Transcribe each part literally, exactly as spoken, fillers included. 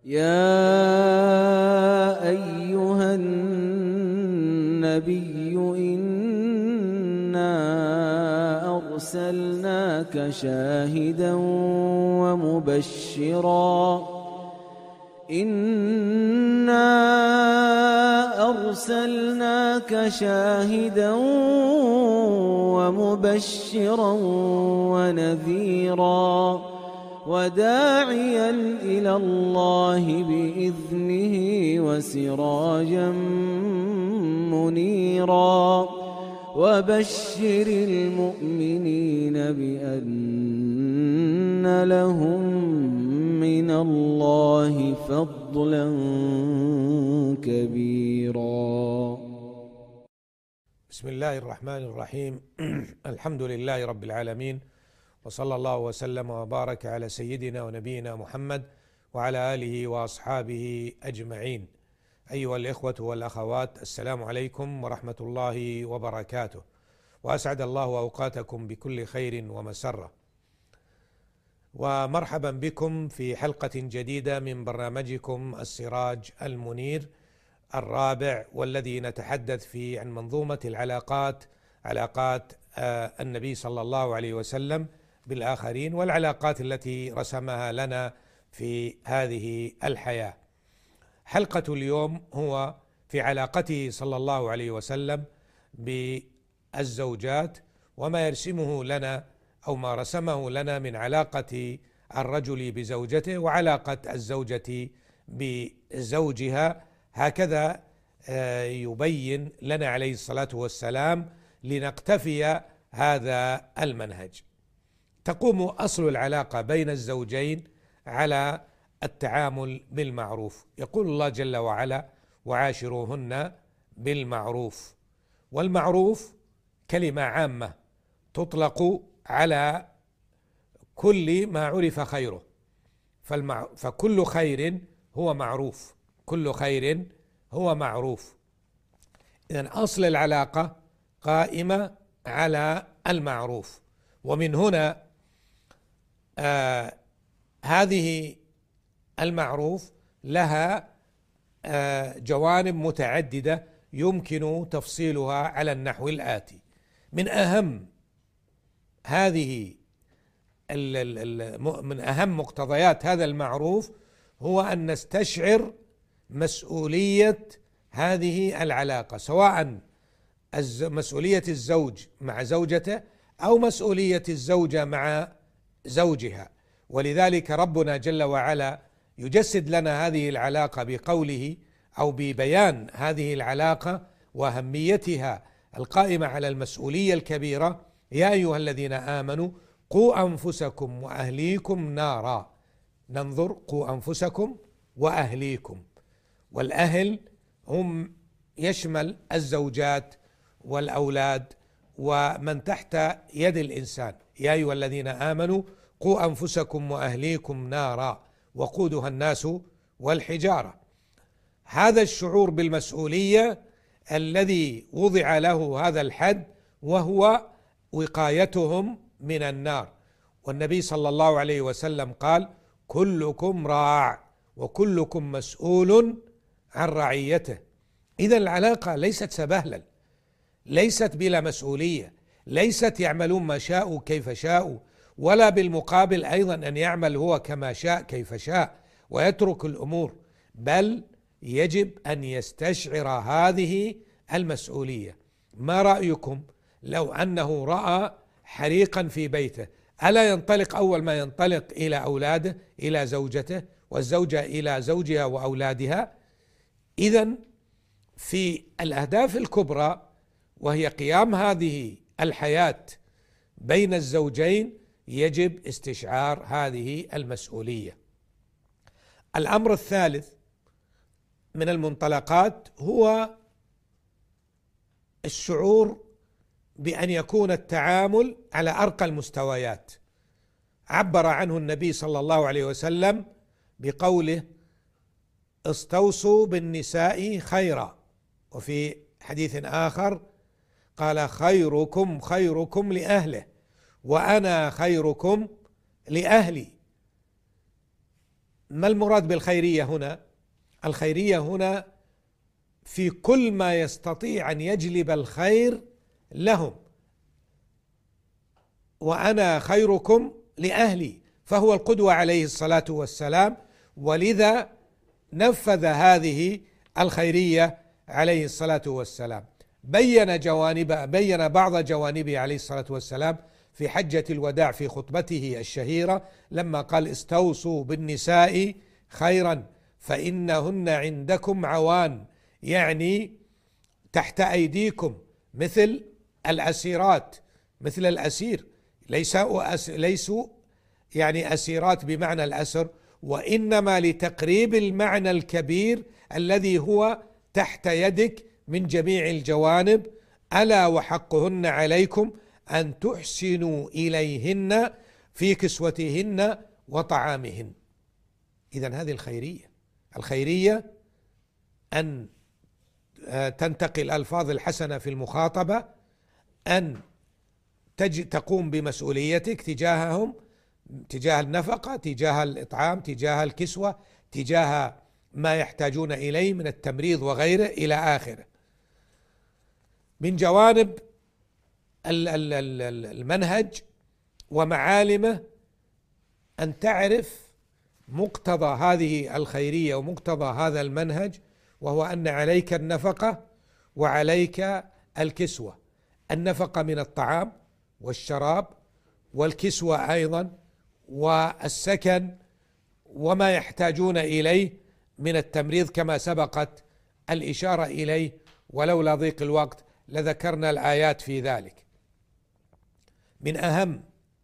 يا أيها النبي إنا أرسلناك شاهدا ومبشرا إنا أرسلناك شاهدا ومبشرا ونذيرا وداعيا إلى الله بإذنه وسراجا منيرا وبشر المؤمنين بأن لهم من الله فضلا كبيرا. بسم الله الرحمن الرحيم. الحمد لله رب العالمين، وصلى الله وسلم وبارك على سيدنا ونبينا محمد وعلى آله وأصحابه أجمعين. أيها الإخوة والأخوات، السلام عليكم ورحمة الله وبركاته، وأسعد الله أوقاتكم بكل خير ومسرة، ومرحبا بكم في حلقة جديدة من برنامجكم السراج المنير الرابع، والذي نتحدث فيه عن منظومة العلاقات، علاقات النبي صلى الله عليه وسلم بالآخرين، والعلاقات التي رسمها لنا في هذه الحياة. حلقة اليوم هو في علاقته صلى الله عليه وسلم بالزوجات، وما يرسمه لنا أو ما رسمه لنا من علاقة الرجل بزوجته وعلاقة الزوجة بزوجها. هكذا يبين لنا عليه الصلاة والسلام لنقتفي هذا المنهج. تقوم أصل العلاقة بين الزوجين على التعامل بالمعروف. يقول الله جل وعلا: وعاشروهن بالمعروف. والمعروف كلمة عامة تطلق على كل ما عرف خيره، فالمع... فكل خير هو معروف، كل خير هو معروف. إذن أصل العلاقة قائمة على المعروف. ومن هنا آه هذه المعروف لها آه جوانب متعددة يمكن تفصيلها على النحو الآتي. من أهم هذه من أهم مقتضيات هذا المعروف هو أن نستشعر مسؤولية هذه العلاقة، سواء مسؤولية الزوج مع زوجته أو مسؤولية الزوجة مع زوجها. ولذلك ربنا جل وعلا يجسد لنا هذه العلاقة بقوله أو ببيان هذه العلاقة وأهميتها القائمة على المسؤولية الكبيرة: يا أيها الذين آمنوا قوا أنفسكم وأهليكم نارا. ننظر: قوا أنفسكم وأهليكم، والأهل هم يشمل الزوجات والأولاد ومن تحت يد الإنسان. يا أيها الذين آمنوا قوا أنفسكم وأهليكم نارا وقودها الناس والحجارة. هذا الشعور بالمسؤولية الذي وضع له هذا الحد، وهو وقايتهم من النار. والنبي صلى الله عليه وسلم قال: كلكم راع وكلكم مسؤول عن رعيته. إذا العلاقة ليست سبهلا، ليست بلا مسؤولية، ليست يعملون ما شاءوا كيف شاءوا، ولا بالمقابل أيضا أن يعمل هو كما شاء كيف شاء ويترك الأمور، بل يجب أن يستشعر هذه المسؤولية. ما رأيكم لو أنه رأى حريقا في بيته؟ ألا ينطلق أول ما ينطلق إلى أولاده، إلى زوجته، والزوجة إلى زوجها وأولادها؟ إذن في الأهداف الكبرى، وهي قيام هذه الحياة بين الزوجين، يجب استشعار هذه المسؤولية. الأمر الثالث من المنطلقات هو الشعور بأن يكون التعامل على أرقى المستويات. عبر عنه النبي صلى الله عليه وسلم بقوله: استوصوا بالنساء خيرا. وفي حديث آخر قال: خيركم خيركم لأهله وأنا خيركم لأهلي. ما المراد بالخيرية هنا؟ الخيرية هنا في كل ما يستطيع أن يجلب الخير لهم. وأنا خيركم لأهلي، فهو القدوة عليه الصلاة والسلام، ولذا نفذ هذه الخيرية عليه الصلاة والسلام. بين جوانب بين بعض جوانبه عليه الصلاة والسلام في حجة الوداع في خطبته الشهيرة لما قال: استوصوا بالنساء خيرا فإنهن عندكم عوان، يعني تحت أيديكم، مثل الأسيرات، مثل الأسير، ليسوا ليسوا يعني أسيرات بمعنى الأسر، وإنما لتقريب المعنى الكبير الذي هو تحت يدك من جميع الجوانب. ألا وحقهن عليكم أن تحسنوا إليهن في كسوتهن وطعامهن. إذن هذه الخيرية. الخيرية أن تنتقل الألفاظ الحسنة في المخاطبة، أن تقوم بمسؤوليتك تجاههم، تجاه النفقة، تجاه الإطعام، تجاه الكسوة، تجاه ما يحتاجون إليه من التمريض وغيره إلى آخره. من جوانب المنهج ومعالمه أن تعرف مقتضى هذه الخيرية ومقتضى هذا المنهج، وهو أن عليك النفقة وعليك الكسوة. النفقة من الطعام والشراب، والكسوة أيضا، والسكن، وما يحتاجون إليه من التمريض كما سبقت الإشارة إليه، ولولا ضيق الوقت لذكرنا الآيات في ذلك. من أهم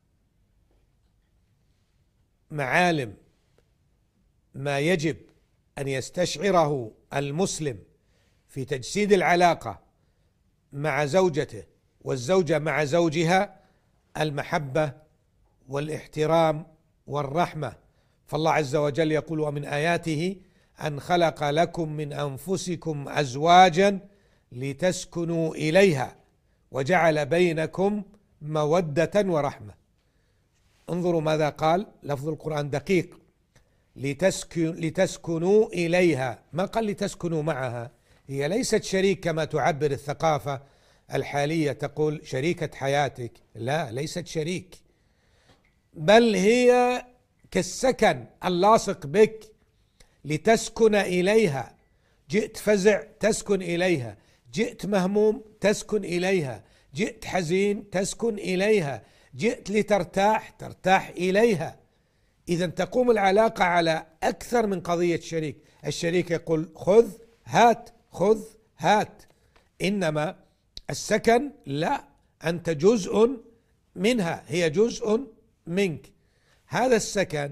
معالم ما يجب أن يستشعره المسلم في تجسيد العلاقة مع زوجته والزوجة مع زوجها المحبة والاحترام والرحمة. فالله عز وجل يقول: ومن آياته أن خلق لكم من أنفسكم أزواجا لتسكنوا إليها وجعل بينكم مودة ورحمة. انظروا ماذا قال، لفظ القرآن دقيق، لتسكن لتسكنوا إليها، ما قال لتسكنوا معها. هي ليست شريك كما تعبر الثقافة الحالية، تقول شريكة حياتك، لا، ليست شريك، بل هي كالسكن اللاصق بك، لتسكن إليها. جئت فزع تسكن إليها، جئت مهموم تسكن إليها، جئت حزين تسكن إليها، جئت لترتاح ترتاح إليها. إذا تقوم العلاقة على أكثر من قضية شريك. الشريك يقول خذ هات خذ هات، إنما السكن لا، أنت جزء منها، هي جزء منك. هذا السكن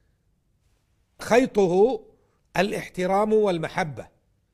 خيطه الاحترام والمحبة،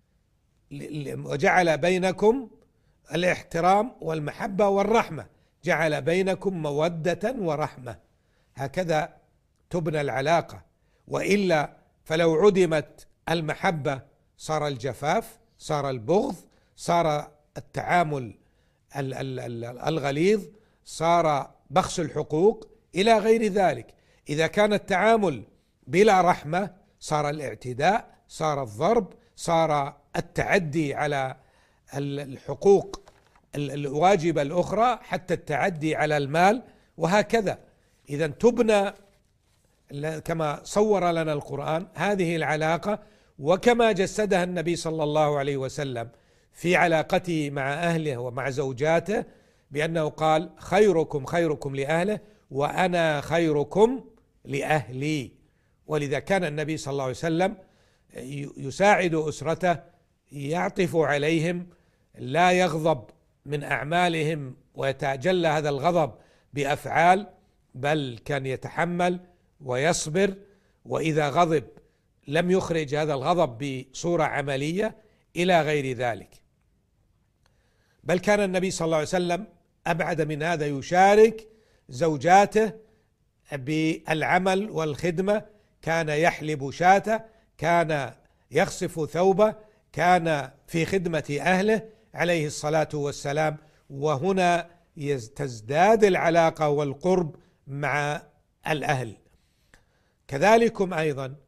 وجعل بينكم الاحترام والمحبة والرحمة، جعل بينكم مودة ورحمة. هكذا تبنى العلاقة، وإلا فلو عدمت المحبة صار الجفاف، صار البغض، صار التعامل الغليظ، صار بخس الحقوق إلى غير ذلك. إذا كان التعامل بلا رحمة صار الاعتداء، صار الضرب، صار التعدي على الحقوق الواجبة الأخرى، حتى التعدي على المال، وهكذا. إذا تبنى كما صور لنا القرآن هذه العلاقة، وكما جسدها النبي صلى الله عليه وسلم في علاقته مع أهله ومع زوجاته، بأنه قال: خيركم خيركم لأهله وأنا خيركم لأهلي. ولذا كان النبي صلى الله عليه وسلم يساعد أسرته، يعطف عليهم، لا يغضب من أعمالهم ويتجلى هذا الغضب بأفعال، بل كان يتحمل ويصبر، وإذا غضب لم يخرج هذا الغضب بصورة عملية إلى غير ذلك. بل كان النبي صلى الله عليه وسلم أبعد من هذا، يشارك زوجاته بالعمل والخدمة، كان يحلب شاته، كان يخصف ثوبه، كان في خدمة أهله عليه الصلاة والسلام. وهنا تزداد العلاقة والقرب مع الأهل. كذلكم أيضا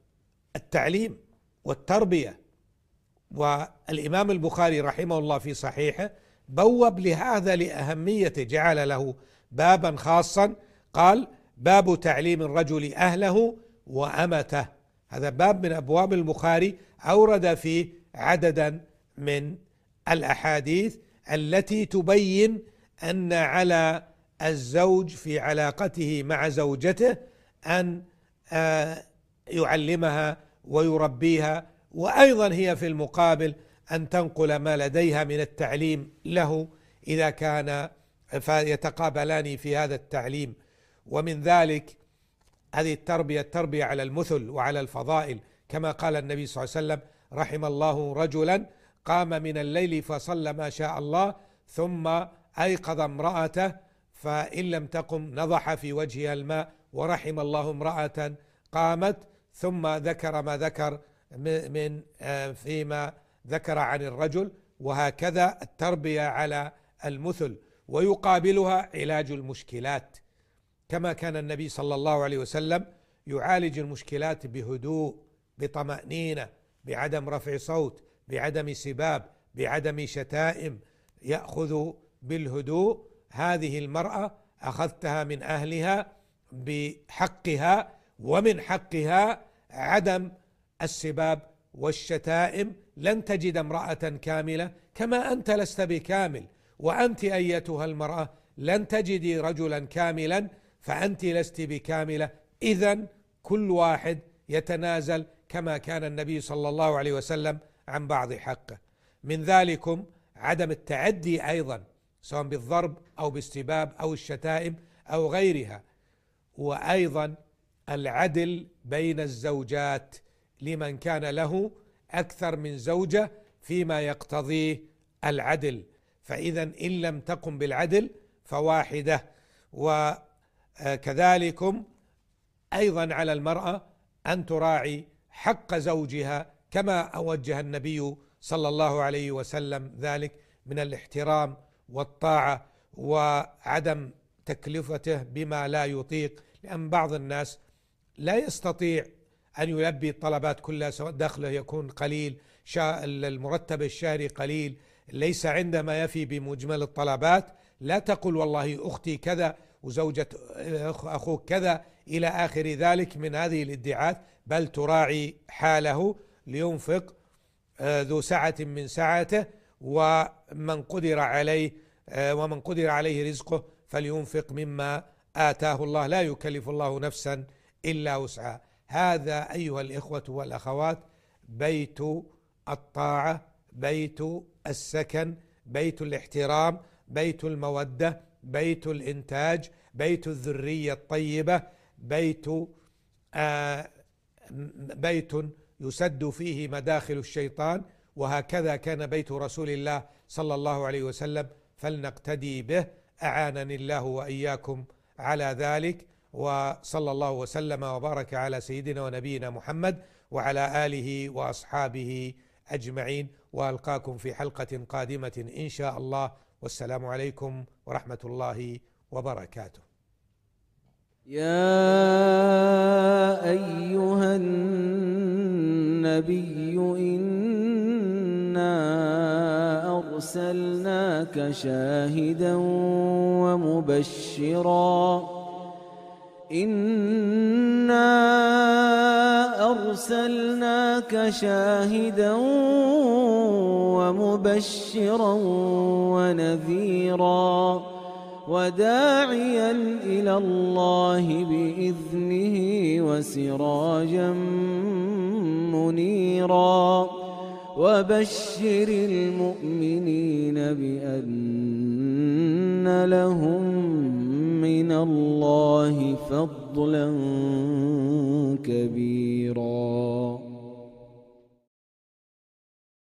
التعليم والتربية. والإمام البخاري رحمه الله في صحيحه بوب لهذا لأهميته، جعل له بابا خاصا، قال: باب تعليم الرجل أهله وأمته. هذا باب من أبواب البخاري أورد فيه عددا من الأحاديث التي تبين أن على الزوج في علاقته مع زوجته أن يعلمها ويربيها، وأيضا هي في المقابل أن تنقل ما لديها من التعليم له إذا كان فيتقابلان في هذا التعليم. ومن ذلك هذه التربية التربية على المثل وعلى الفضائل، كما قال النبي صلى الله عليه وسلم: رحم الله رجلا قام من الليل فصلى ما شاء الله ثم أيقظ امرأته فإن لم تقم نضح في وجهها الماء، ورحم الله امرأة قامت ثم ذكر ما ذكر من فيما ذكر عن الرجل. وهكذا التربية على المثل، ويقابلها علاج المشكلات، كما كان النبي صلى الله عليه وسلم يعالج المشكلات بهدوء، بطمأنينة، بعدم رفع صوت، بعدم سباب، بعدم شتائم، يأخذ بالهدوء. هذه المرأة أخذتها من أهلها بحقها، ومن حقها عدم السباب والشتائم. لن تجد امرأة كاملة كما أنت لست بكامل، وأنت أيتها المرأة لن تجدي رجلا كاملا فأنت لست بكاملة. إذن كل واحد يتنازل كما كان النبي صلى الله عليه وسلم عن بعض حقه. من ذلكم عدم التعدي أيضا، سواء بالضرب أو بالسباب أو الشتائم أو غيرها. وأيضا العدل بين الزوجات لمن كان له أكثر من زوجة فيما يقتضيه العدل، فإذا إن لم تقم بالعدل فواحدة. وكذلكم أيضا على المرأة أن تراعي حق زوجها كما أوجه النبي صلى الله عليه وسلم ذلك من الاحترام والطاعة وعدم تكلفته بما لا يطيق، لأن بعض الناس لا يستطيع أن يلبي الطلبات كلها، سواء دخله يكون قليل، المرتب الشهري قليل، ليس عنده ما يفي بمجمل الطلبات. لا تقل والله أختي كذا وزوجة أخوك كذا إلى آخر ذلك من هذه الادعاءات، بل تراعي حاله لينفق ذو سعة من سعته، ومن قدر عليه ومن قدر عليه رزقه فلينفق مما آتاه الله، لا يكلف الله نفسا إلا وسعها. هذا أيها الإخوة والأخوات بيت الطاعة، بيت السكن، بيت الاحترام، بيت المودة، بيت الإنتاج، بيت الذرية الطيبة، بيت آه بيت يسد فيه مداخل الشيطان. وهكذا كان بيت رسول الله صلى الله عليه وسلم، فلنقتدي به. أعانني الله وإياكم على ذلك، وصلى الله وسلم وبارك على سيدنا ونبينا محمد وعلى آله وأصحابه أجمعين، وألقاكم في حلقة قادمة إن شاء الله، والسلام عليكم ورحمة الله وبركاته. يا أيها النبي إنا أرسلناك شاهدا ومبشرا إنا أرسلناك شاهدا ومبشرا ونذيرا وداعيا إلى الله بإذنه وسراجا منيرا وبشر المؤمنين بأن لهم من الله فضلا كبيرا.